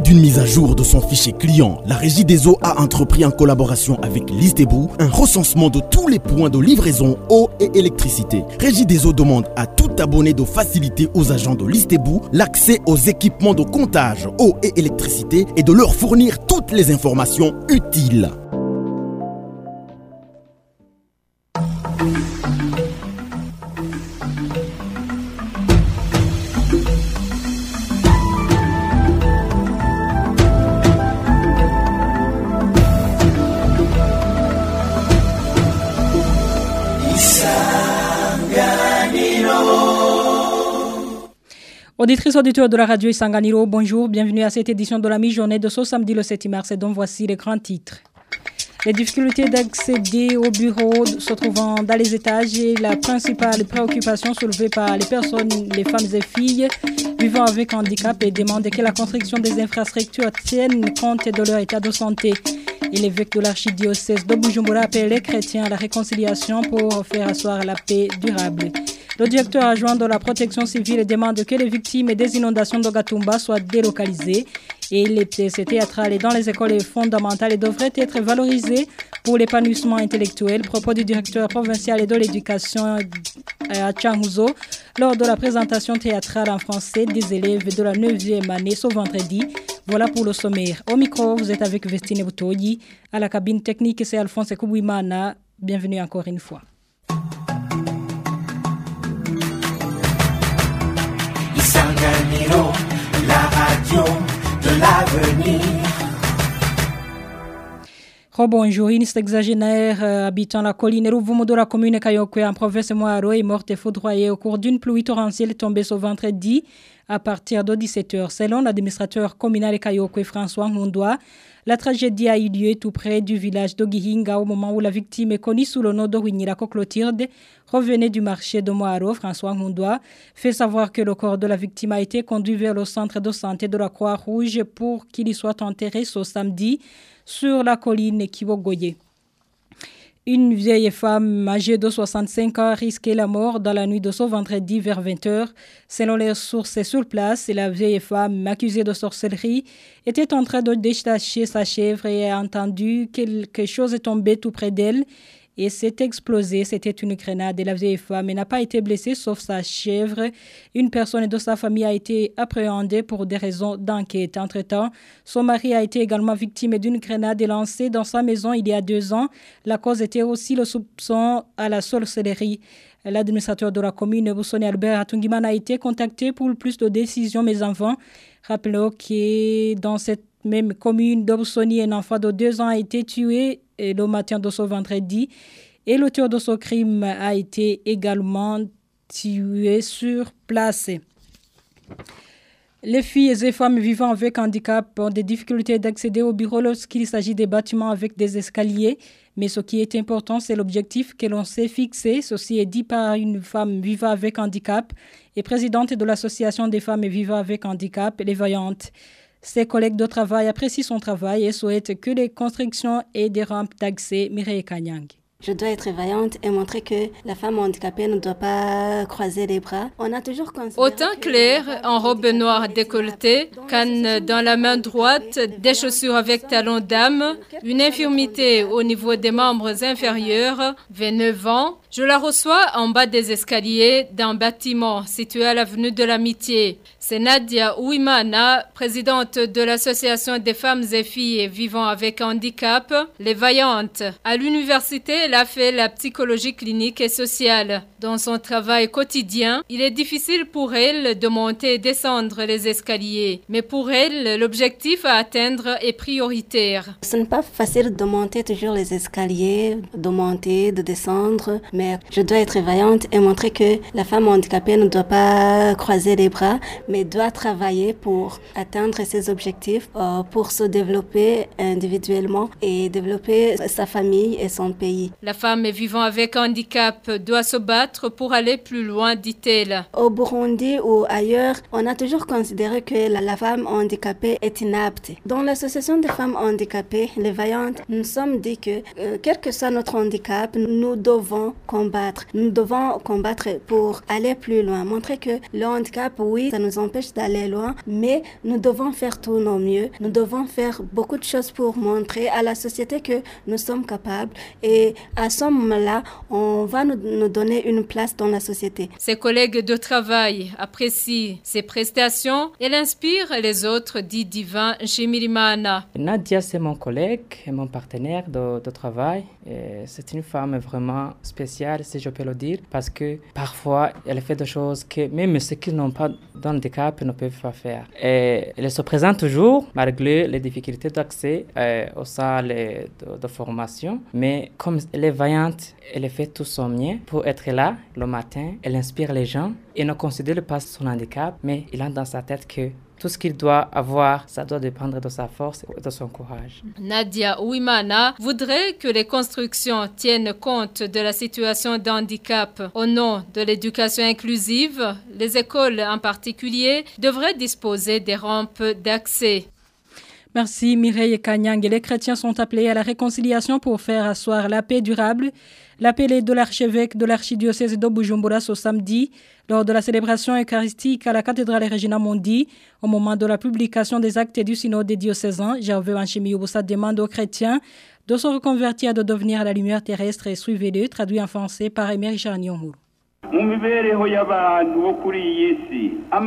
d'une mise à jour de son fichier client, la Régie des eaux a entrepris en collaboration avec Listebou un recensement de tous les points de livraison eau et électricité. Régie des eaux demande à tout abonné de faciliter aux agents de Listebou l'accès aux équipements de comptage eau et électricité et de leur fournir toutes les informations utiles. Auditrices, auditeurs de la radio Isanganiro, bonjour, bienvenue à cette édition de la mi-journée de ce samedi le 7 mars et dont voici les grands titres. Les difficultés d'accéder au bureau se trouvant dans les étages est la principale préoccupation soulevée par les personnes, les femmes et filles vivant avec handicap et demandent que la construction des infrastructures tienne compte de leur état de santé. Et l'évêque de l'archidiocèse de Bujumbura appelle les chrétiens à la réconciliation pour faire asseoir la paix durable. Le directeur adjoint de la protection civile demande que les victimes des inondations de Gatumba soient délocalisées et les pièces théâtrales dans les écoles fondamentales devraient être valorisées pour l'épanouissement intellectuel. Propos du directeur provincial de l'éducation à Tchangouzo lors de la présentation théâtrale en français des élèves de la 9e année ce vendredi. Voilà pour le sommaire. Au micro, vous êtes avec Vestine Boutoyi. À la cabine technique, c'est Alphonse Koubouimana. Bienvenue encore une fois. La radio de l'avenir. Bonjour, une sexagénaire habitant la colline Rouvumo de la commune Kayokwe en province Moaro est morte et foudroyée au cours d'une pluie torrentielle tombée ce vendredi à partir de 17h. Selon l'administrateur communal Kayokwe François Ngondoa, la tragédie a eu lieu tout près du village d'Ogihinga au moment où la victime est connue sous le nom de Winirako Clotilde revenait du marché de Moaro. François Ngondoa fait savoir que le corps de la victime a été conduit vers le centre de santé de la Croix-Rouge pour qu'il y soit enterré ce samedi sur la colline Kibogoye. Une vieille femme âgée de 65 ans a risqué la mort dans la nuit de ce vendredi vers 20h. Selon les sources sur place, la vieille femme accusée de sorcellerie était en train de détacher sa chèvre et a entendu quelque chose tomber tout près d'elle et s'est explosé. C'était une grenade et la vieille femme n'a pas été blessée sauf sa chèvre. Une personne de sa famille a été appréhendée pour des raisons d'enquête. Entre-temps, son mari a été également victime d'une grenade lancée dans sa maison il y a 2 ans. La cause était aussi le soupçon à la sorcellerie. L'administrateur de la commune, Boussoni Albert Atungimana, a été contacté pour plus de décisions, mais avant, rappelons que dans cette même commune de Boussoni, un enfant de 2 ans a été tué le matin de ce vendredi et l'auteur de ce crime a été également tué sur place. Les filles et femmes vivant avec handicap ont des difficultés d'accéder au bureau lorsqu'il s'agit des bâtiments avec des escaliers. Mais ce qui est important, c'est l'objectif que l'on s'est fixé. Ceci est dit par une femme vivant avec handicap et présidente de l'association des femmes vivant avec handicap, les Voyantes. Ses collègues de travail apprécient son travail et souhaitent que les constructions aient des rampes d'accès. Mireille Kanyang. Je dois être vaillante et montrer que la femme handicapée ne doit pas croiser les bras. On a toujours considéré au teint clair, en robe noire décolletée, canne dans la main droite, des chaussures avec talons d'âme, une infirmité au niveau des membres inférieurs, 29 ans. Je la reçois en bas des escaliers d'un bâtiment situé à l'avenue de l'Amitié. C'est Nadia Ouimana, présidente de l'association des femmes et filles vivant avec handicap, les Vaillantes. À l'université, elle a fait la psychologie clinique et sociale. Dans son travail quotidien, il est difficile pour elle de monter et descendre les escaliers. Mais pour elle, l'objectif à atteindre est prioritaire. Ce n'est pas facile de monter toujours les escaliers, de monter, de descendre, mais je dois être vaillante et montrer que la femme handicapée ne doit pas croiser les bras, mais doit travailler pour atteindre ses objectifs, pour se développer individuellement et développer sa famille et son pays. La femme vivant avec handicap doit se battre pour aller plus loin, dit-elle. Au Burundi ou ailleurs, on a toujours considéré que la femme handicapée est inapte. Dans l'association des femmes handicapées, les Vaillantes, nous sommes dit que, quel que soit notre handicap, nous devons combattre. Nous devons combattre pour aller plus loin. Montrer que le handicap, oui, ça nous empêche d'aller loin, mais nous devons faire tout nos mieux. Nous devons faire beaucoup de choses pour montrer à la société que nous sommes capables. Et à ce moment-là, on va nous donner une place dans la société. Ses collègues de travail apprécient ses prestations. Elle inspire les autres, dit Divin Chimirimana. Nadia, c'est mon collègue et mon partenaire de travail. C'est une femme vraiment spéciale, si je peux le dire, parce que parfois, elle fait des choses que même ceux qui n'ont pas d'handicap ne peuvent pas faire. Et elle se présente toujours, malgré les difficultés d'accès aux salles de formation. Mais comme elle est vaillante, elle fait tout son mieux pour être là le matin. Elle inspire les gens et ne considère pas son handicap, mais il a dans sa tête que tout ce qu'il doit avoir, ça doit dépendre de sa force et de son courage. Nadia Ouimana voudrait que les constructions tiennent compte de la situation d'handicap. Au nom de l'éducation inclusive, les écoles en particulier devraient disposer des rampes d'accès. Merci Mireille Kanyang. Les chrétiens sont appelés à la réconciliation pour faire asseoir la paix durable. L'appel est de l'archevêque de l'archidiocèse de Bujumbura ce samedi lors de la célébration eucharistique à la cathédrale Regina Mundi. Au moment de la publication des actes du synode des diocésains, Gervais Wanchimi-Ubusa demande aux chrétiens de se reconvertir et de devenir la lumière terrestre et suivez-le, traduit en français par Aimé Richard Nyonguru. Mu mibereho y'abantu bo kuri iyi si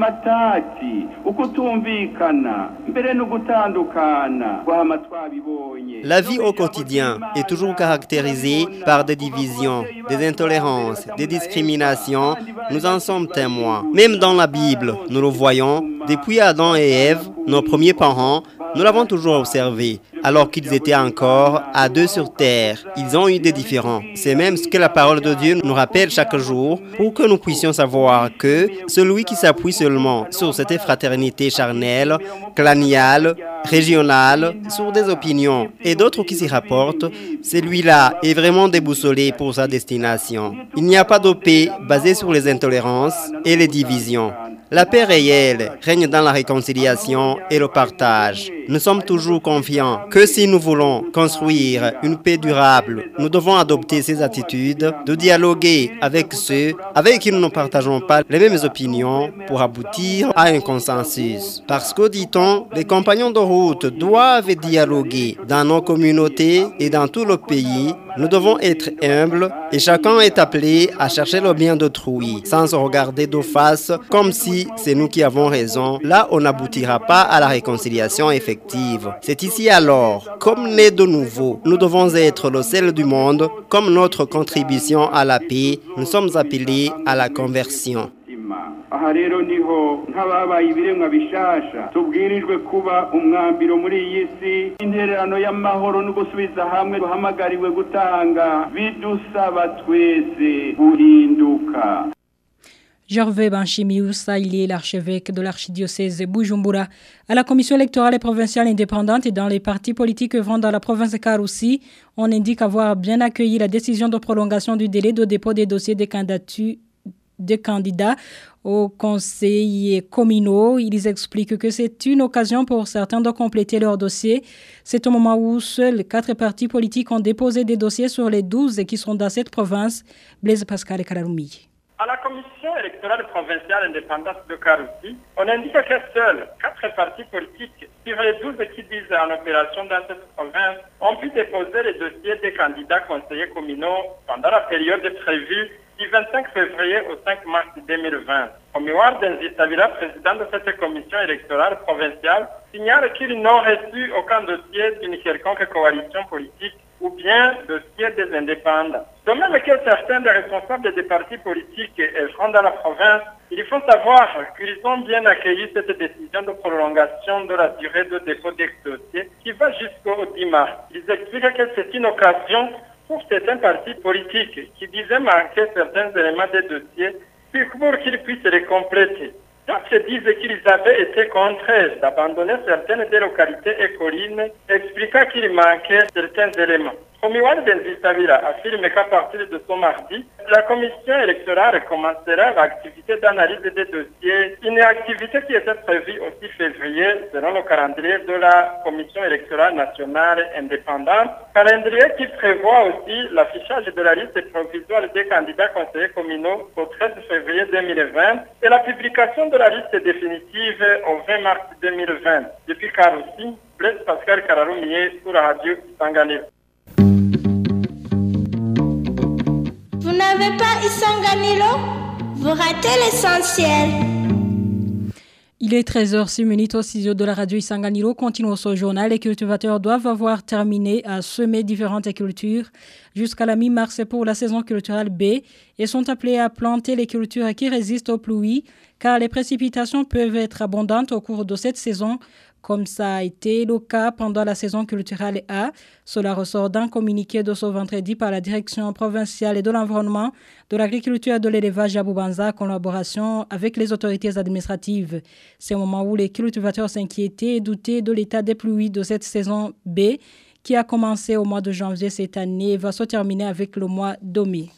amatati ukutumvikana mbere no gutandukana kwama twabibonye. La vie au quotidien est toujours caractérisée par des divisions, des intolérances, des discriminations. Nous en sommes témoins. Même dans la Bible, nous le voyons, depuis Adam et Ève, nos premiers parents, nous l'avons toujours observé. Alors qu'ils étaient encore à deux sur terre, ils ont eu des différends. C'est même ce que la parole de Dieu nous rappelle chaque jour pour que nous puissions savoir que celui qui s'appuie seulement sur cette fraternité charnelle, claniale, régionale, sur des opinions et d'autres qui s'y rapportent, celui-là est vraiment déboussolé pour sa destination. Il n'y a pas de paix basée sur les intolérances et les divisions. La paix réelle règne dans la réconciliation et le partage. Nous sommes toujours confiants que si nous voulons construire une paix durable, nous devons adopter ces attitudes de dialoguer avec ceux avec qui nous ne partageons pas les mêmes opinions pour aboutir à un consensus. Parce que, dit-on, les compagnons de route doivent dialoguer dans nos communautés et dans tout le pays. Nous devons être humbles et chacun est appelé à chercher le bien d'autrui sans se regarder de face comme si c'est nous qui avons raison. Là, on n'aboutira pas à la réconciliation effective. C'est ici alors, comme né de nouveau, nous devons être le sel du monde. Comme notre contribution à la paix, nous sommes appelés à la conversion. Aha rero niho nk'ababaye ibiremwa bishasha tubwirijwe kuba umwambiro muri iyi si intererano y'amahoro no gusubiza hamwe duhamagariwe gutanga bidusaba twese guhinduka. Gervais Banchimi-Ubusa, il est l'archevêque de l'archidiocèse de Bujumbura. À la commission électorale et provinciale indépendante et dans les partis politiques œuvrant dans la province de Karoussi, on indique avoir bien accueilli la décision de prolongation du délai de dépôt des dossiers des candidats aux conseils communaux. Ils expliquent que c'est une occasion pour certains de compléter leur dossier. C'est au moment où seuls 4 partis politiques ont déposé des dossiers sur les 12 qui sont dans cette province. Blaise Pascal et Kararoumi. À la commission électorale provinciale indépendante de Karoussi, on indique que seuls 4 partis politiques sur les 12 qui disent en opération dans cette province ont pu déposer les dossiers des candidats conseillers communaux pendant la période prévue du 25 février au 5 mars 2020. Au mémoire d'Inzitabila, président de cette commission électorale provinciale, signale qu'ils n'ont reçu aucun dossier d'une quelconque coalition politique ou bien dossier des indépendants. De même que certains des responsables des partis politiques œuvrant dans la province, il faut savoir qu'ils ont bien accueilli cette décision de prolongation de la durée de dépôt des dossiers qui va jusqu'au 10 mars. Ils expliquent que c'est une occasion pour certains partis politiques qui disaient manquer certains éléments des dossiers pour qu'ils puissent les compléter. D'autres disent qu'ils avaient été contraints d'abandonner certaines des localités et collines, expliquant qu'il manquait certains éléments. Omiwani Denzitabira affirme qu'à partir de ce mardi, la commission électorale commencera l'activité d'analyse des dossiers, une activité qui était prévue au 6 février selon le calendrier de la commission électorale nationale indépendante, calendrier qui prévoit aussi l'affichage de la liste provisoire des candidats conseillers communaux au 13 février 2020 et la publication de la liste définitive au 20 mars 2020. Depuis Karoussi, Blaise Pascal Kararoumier pour la radio Isanganiro. Vous n'avez pas Isanganiro? Vous ratez l'essentiel. Il est 13h06 au studio de la radio Isanganiro. Continuons ce journal. Les cultivateurs doivent avoir terminé à semer différentes cultures jusqu'à la mi-mars pour la saison culturelle B et sont appelés à planter les cultures qui résistent aux pluies car les précipitations peuvent être abondantes au cours de cette saison, comme ça a été le cas pendant la saison culturelle A. Cela ressort d'un communiqué de ce vendredi par la direction provinciale de l'environnement, de l'agriculture et de l'élevage à Bubanza en collaboration avec les autorités administratives. C'est au moment où les cultivateurs s'inquiétaient et doutaient de l'état des pluies de cette saison B qui a commencé au mois de janvier cette année et va se terminer avec le mois de mai.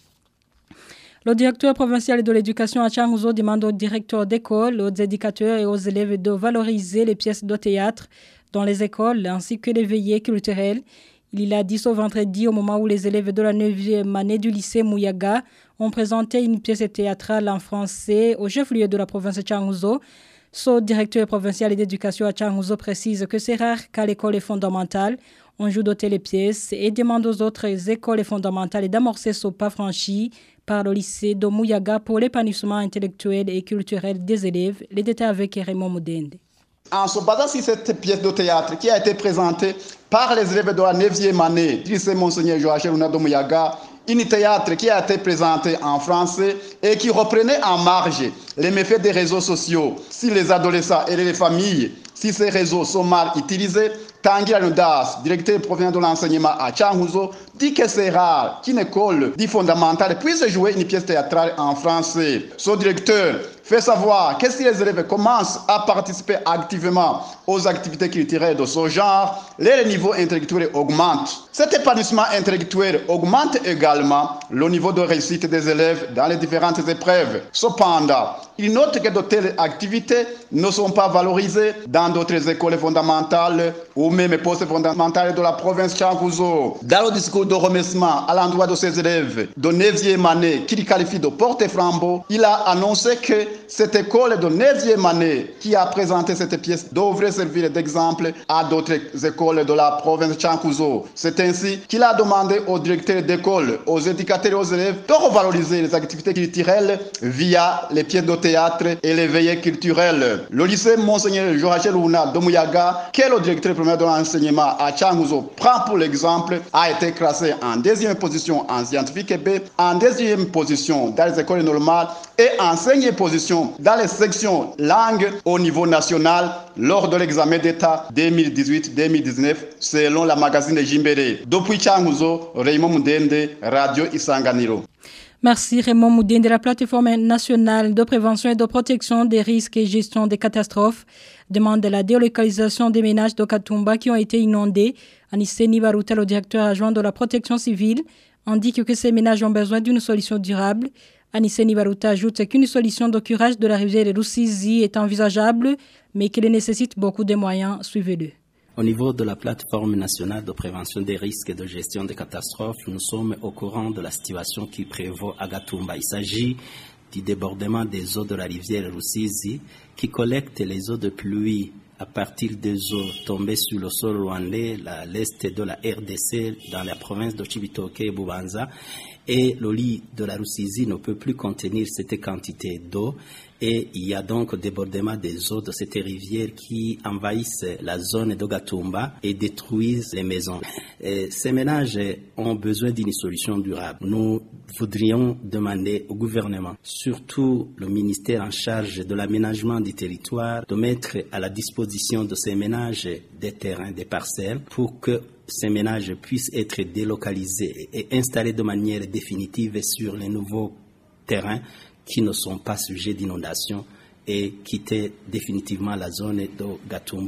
Le directeur provincial de l'éducation à Changuzo demande aux directeurs d'école, aux éducateurs et aux élèves de valoriser les pièces de théâtre dans les écoles ainsi que les veillées culturelles. Il l'a dit ce vendredi au moment où les élèves de la 9e année du lycée Mouyaga ont présenté une pièce théâtrale en français au chef-lieu de la province de Changuzo. Ce directeur provincial d'éducation à Changuzo précise que c'est rare qu'à l'école fondamentale, on joue d'autres les pièces et demande aux autres écoles fondamentales d'amorcer ce pas franchi par le lycée de Mouyaga pour l'épanouissement intellectuel et culturel des élèves. Les détails avec Raymond Moudende. En se basant sur cette pièce de théâtre qui a été présentée par les élèves de la 9e année du lycée Monseigneur Joachim Luna de Mouyaga, une théâtre qui a été présentée en français et qui reprenait en marge les méfaits des réseaux sociaux. Si les adolescents et les familles, si ces réseaux sont mal utilisés, Tanguy Anudas, directeur provincial de l'enseignement à Changuzo, dit que c'est rare qu'une école dit fondamentale puisse jouer une pièce théâtrale en français. Ce directeur fait savoir que si les élèves commencent à participer activement aux activités culturelles de ce genre, les niveaux intellectuels augmentent. Cet épanouissement intellectuel augmente également le niveau de réussite des élèves dans les différentes épreuves. Cependant, il note que de telles activités ne sont pas valorisées dans d'autres écoles fondamentales ou même post-fondamentales de la province Changuzo. Dans le discours de remerciement à l'endroit de ses élèves de 9e année qu'il qualifie de porte-flambeau, il a annoncé que cette école de 9e année qui a présenté cette pièce devrait servir d'exemple à d'autres écoles de la province de Changuzo. C'est ainsi qu'il a demandé aux directeurs d'école, aux éducateurs et aux élèves de revaloriser les activités culturelles via les pièces de théâtre et les veillées culturelles. Le lycée Monseigneur Joachim Luna de Mouyaga, qui est le directeur premier de l'enseignement à Changuzo, prend pour l'exemple, a été classé en 2e position en scientifique B, en 2e position dans les écoles normales et en 5e position dans les sections langues au niveau national lors de l'examen d'État 2018-2019 selon la magazine Jimbere. Depuis Changuzo, Raymond Moudende, Radio Isanganiro. Merci Raymond Moudin de la plateforme nationale de prévention et de protection des risques et gestion des catastrophes demande la délocalisation des ménages de Katumba qui ont été inondés. Anisseni Baruta, le directeur adjoint de la protection civile, indique que ces ménages ont besoin d'une solution durable. Anisseni Baruta ajoute qu'une solution de curage de la rivière Rusizi est envisageable, mais qu'elle nécessite beaucoup de moyens. Suivez-le. Au niveau de la plateforme nationale de prévention des risques et de gestion des catastrophes, nous sommes au courant de la situation qui prévaut à Gatumba. Il s'agit du débordement des eaux de la rivière Rusizi qui collecte les eaux de pluie à partir des eaux tombées sur le sol rwandais, l'est de la RDC, dans la province de Chibitoke et Bubanza. Et le lit de la Rusizi ne peut plus contenir cette quantité d'eau. Et il y a donc débordement des eaux de cette rivière qui envahissent la zone de Gatumba et détruisent les maisons. Et ces ménages ont besoin d'une solution durable. Nous voudrions demander au gouvernement, surtout le ministère en charge de l'aménagement du territoire, de mettre à la disposition de ces ménages des terrains, des parcelles, pour que ces ménages puissent être délocalisés et installés de manière définitive sur les nouveaux terrains qui ne sont pas sujets d'inondation et quitter définitivement la zone de Gatumba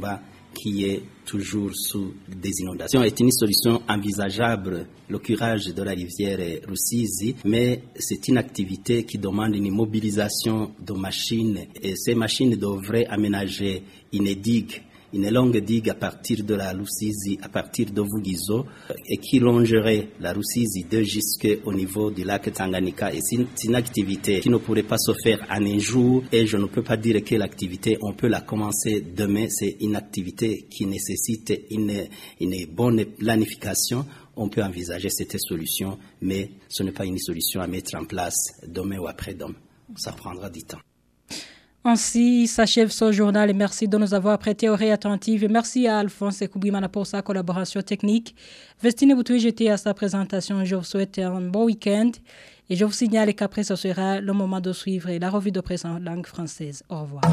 qui est toujours sous des inondations. C'est une solution envisageable, le curage de la rivière Rusizi, mais c'est une activité qui demande une mobilisation de machines et ces machines devraient aménager une digue, une longue digue à partir de la Rusizi, à partir de Vugizo, et qui longerait la Rusizi jusqu'au niveau du lac Tanganyika. Et c'est une activité qui ne pourrait pas se faire en un jour, et je ne peux pas dire que l'activité, on peut la commencer demain. C'est une activité qui nécessite une bonne planification. On peut envisager cette solution, mais ce n'est pas une solution à mettre en place demain ou après-demain. Ça prendra du temps. Ainsi s'achève ce journal et merci de nous avoir prêté oreille attentive. Et merci à Alphonse Koubimana pour sa collaboration technique. Vestine Boutoué, j'étais à sa présentation. Je vous souhaite un bon week-end et je vous signale qu'après ce sera le moment de suivre la revue de presse en langue française. Au revoir.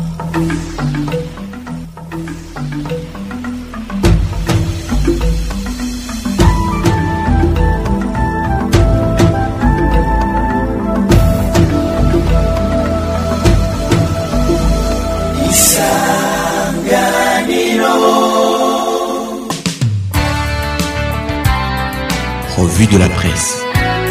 Revue de la presse.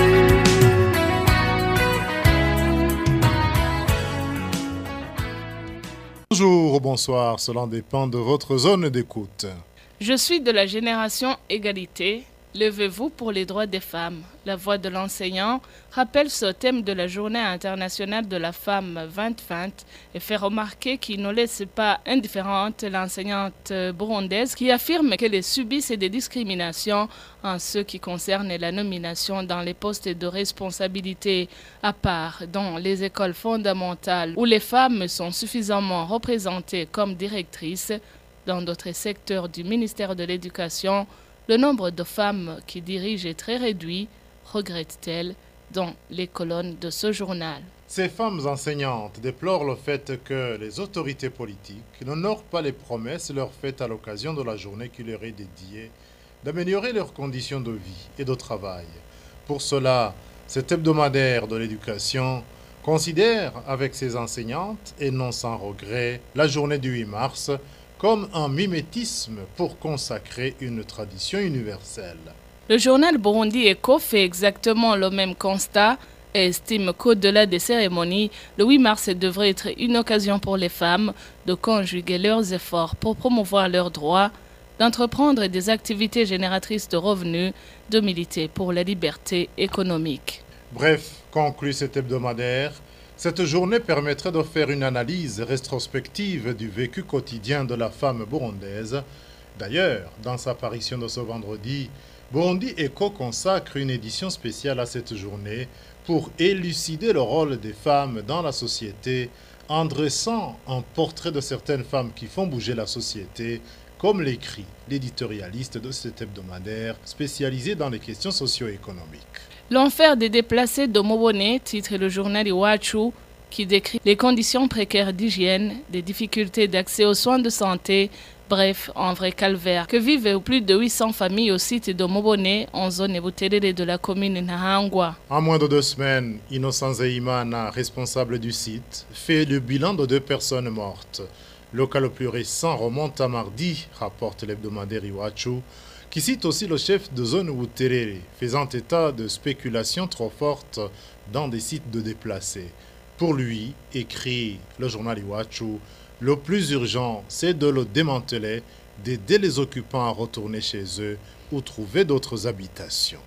Bonjour ou bonsoir, cela dépend de votre zone d'écoute. Je suis de la génération égalité. Levez-vous pour les droits des femmes. La voix de l'enseignant rappelle ce thème de la Journée internationale de la femme 2020 et fait remarquer qu'il ne laisse pas indifférente l'enseignante burundaise qui affirme qu'elle subit des discriminations en ce qui concerne la nomination dans les postes de responsabilité, à part dans les écoles fondamentales où les femmes sont suffisamment représentées comme directrices. Dans d'autres secteurs du ministère de l'Éducation, le nombre de femmes qui dirigent est très réduit, regrette-t-elle dans les colonnes de ce journal. Ces femmes enseignantes déplorent le fait que les autorités politiques n'honorent pas les promesses leur faites à l'occasion de la journée qui leur est dédiée d'améliorer leurs conditions de vie et de travail. Pour cela, cet hebdomadaire de l'éducation considère avec ses enseignantes, et non sans regret, la journée du 8 mars comme un mimétisme pour consacrer une tradition universelle. Le journal Burundi Echo fait exactement le même constat et estime qu'au-delà des cérémonies, le 8 mars devrait être une occasion pour les femmes de conjuguer leurs efforts pour promouvoir leurs droits, d'entreprendre des activités génératrices de revenus, de militer pour la liberté économique. Bref, conclut cet hebdomadaire, cette journée permettrait de faire une analyse rétrospective du vécu quotidien de la femme burundaise. D'ailleurs, dans sa parution de ce vendredi, Burundi Echo consacre une édition spéciale à cette journée pour élucider le rôle des femmes dans la société en dressant un portrait de certaines femmes qui font bouger la société, comme l'écrit l'éditorialiste de cet hebdomadaire spécialisé dans les questions socio-économiques. L'enfer des déplacés de Mobone, titre le journal Iwachu, qui décrit les conditions précaires d'hygiène, des difficultés d'accès aux soins de santé, bref, un vrai calvaire, que vivent plus de 800 familles au site de Mobone, en zone Ebuterere de la commune Nahangwa. En moins de 2 semaines, Innocent Zeimana, responsable du site, fait le bilan de 2 personnes mortes. Le cas le plus récent remonte à mardi, rapporte l'hebdomadaire Iwachu, qui cite aussi le chef de zone Buterere, faisant état de spéculations trop fortes dans des sites de déplacés. Pour lui, écrit le journal Iwachu, le plus urgent, c'est de le démanteler, d'aider les occupants à retourner chez eux ou trouver d'autres habitations.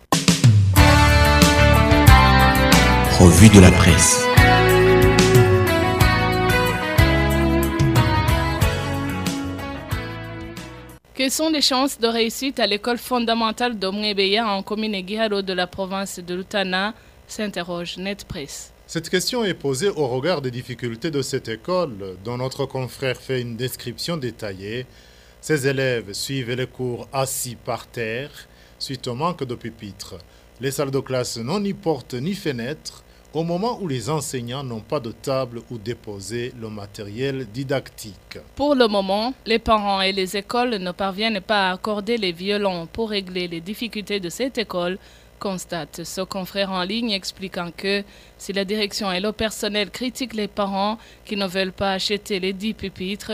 Revue de la presse. Quelles sont les chances de réussite à l'école fondamentale d'Omwebeya en commune Guiharo de la province de Lutana, s'interroge Netpress. Cette question est posée au regard des difficultés de cette école, dont notre confrère fait une description détaillée. Ses élèves suivent les cours assis par terre, suite au manque de pupitres. Les salles de classe n'ont ni porte ni fenêtre, au moment où les enseignants n'ont pas de table où déposer le matériel didactique. Pour le moment, les parents et les écoles ne parviennent pas à accorder les violons pour régler les difficultés de cette école, constate ce confrère en ligne expliquant que si la direction et le personnel critiquent les parents qui ne veulent pas acheter les 10 pupitres,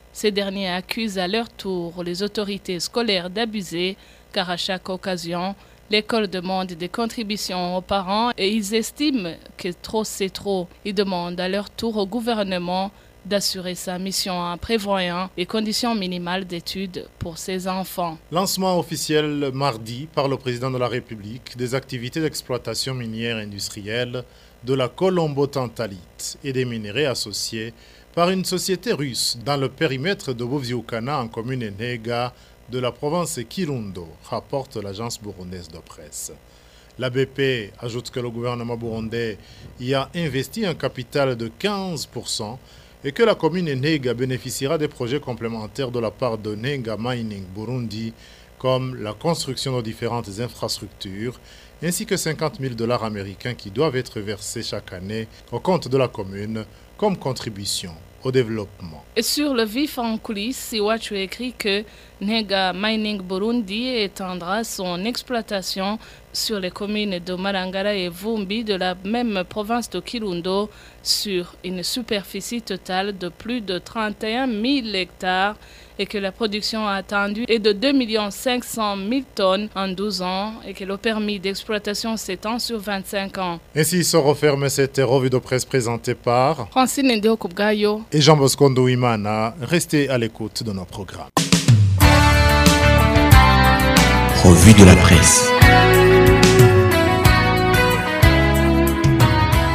Ces derniers accusent à leur tour les autorités scolaires d'abuser, car à chaque occasion, l'école demande des contributions aux parents et ils estiment que trop c'est trop. Ils demandent à leur tour au gouvernement d'assurer sa mission en prévoyant les conditions minimales d'études pour ses enfants. Lancement officiel mardi par le président de la République des activités d'exploitation minière industrielle de la colombo-tantalite et des minerais associés par une société russe dans le périmètre de Boviukana en commune Nega de la province Kirundo, rapporte l'agence burundaise de presse. La BP ajoute que le gouvernement burundais y a investi un capital de 15% et que la commune Nega bénéficiera des projets complémentaires de la part de Nega Mining Burundi, comme la construction de différentes infrastructures, ainsi que $50,000 américains qui doivent être versés chaque année au compte de la commune comme contribution au développement. Et sur le vif en coulisses, Iwachu écrit que Nega Mining Burundi étendra son exploitation sur les communes de Marangara et Vumbi de la même province de Kirundo sur une superficie totale de plus de 31 000 hectares et que la production attendue est de 2 500 000 tonnes en 12 ans et que le permis d'exploitation s'étend sur 25 ans. Ainsi se referme cette revue de presse présentée par Francine Ndeokubgayo et Jean-Bosco Ndouimana. Restez à l'écoute de nos programmes. Revue de la presse.